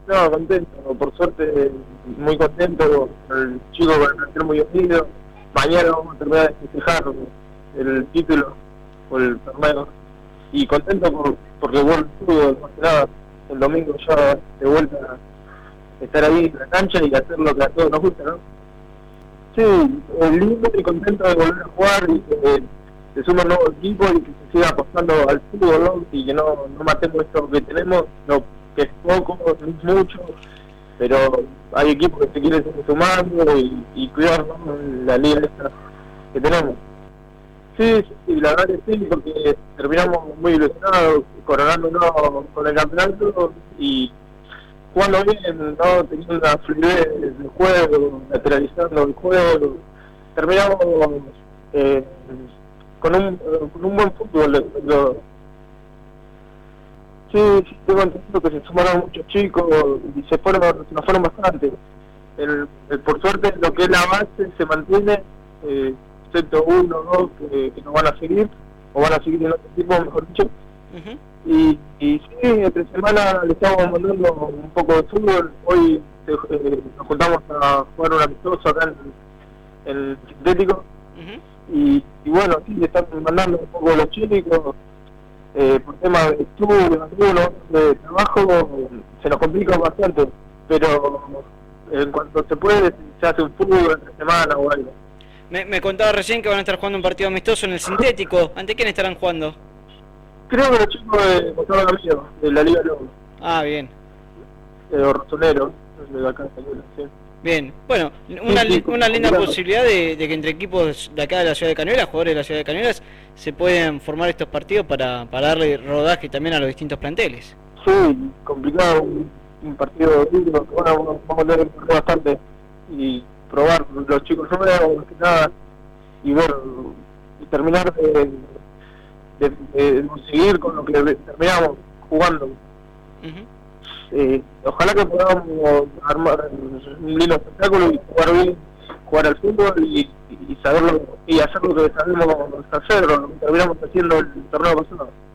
No, contento, por suerte, muy contento, el chico con el plantel muy unido. Mañana vamos a terminar de festejar el título o el torneo. Y contento porque vuelve el fútbol, más que nada, el domingo ya de vuelta a estar ahí en la cancha y hacer lo que a todos nos gusta, ¿no? Sí, lindo y contento de volver a jugar y que se suma un nuevo equipo y que se siga apostando al fútbol, ¿no? Y que no matemos esto que tenemos, no, que es poco, no es mucho, pero hay equipos que se quieren seguir sumando y cuidar, ¿no?, la liga esta que tenemos. Sí, la verdad que sí, porque terminamos muy ilusionados, coronándonos con el campeonato y jugando bien, ¿no? Teniendo una fluidez del juego, lateralizando el juego. Terminamos con un buen fútbol. Sí, tengo entendido que se sumaron muchos chicos y nos fueron bastante. Por suerte, lo que es la base se mantiene, excepto uno o dos que nos van a seguir, o van a seguir en otro equipo, mejor dicho. Y sí, entre semana le estamos mandando un poco de fútbol. Hoy nos juntamos a jugar un amistoso acá en el sintético. Y bueno, sí, le están mandando un poco de los chicos. Por temas de estudio, algunos de trabajo, se nos complica bastante. Pero en cuanto se puede, se hace un fútbol entre semana o algo. Me contaba recién que van a estar jugando un partido amistoso en el sintético. ¿Ante quién estarán jugando? Creo que los chicos de Gustavo Gamillo, de la Liga Lobo. Ah, bien. De Ortonero, de acá, sí. Bien, bueno, una linda posibilidad de que entre equipos de acá de la ciudad de Cañuelas, jugadores de la ciudad de Cañuelas, se puedan formar estos partidos para darle rodaje también a los distintos planteles. Sí, complicado, un partido duro, bueno, vamos a tener que correr bastante y probar los chicos nuevos, más que nada, y ver, y terminar de conseguir con lo que terminamos jugando. Ojalá que podamos armar un lindo espectáculo y jugar bien, jugar al fútbol y saberlo y hacer lo que sabemos hacer, lo que terminamos haciendo el torneo pasado.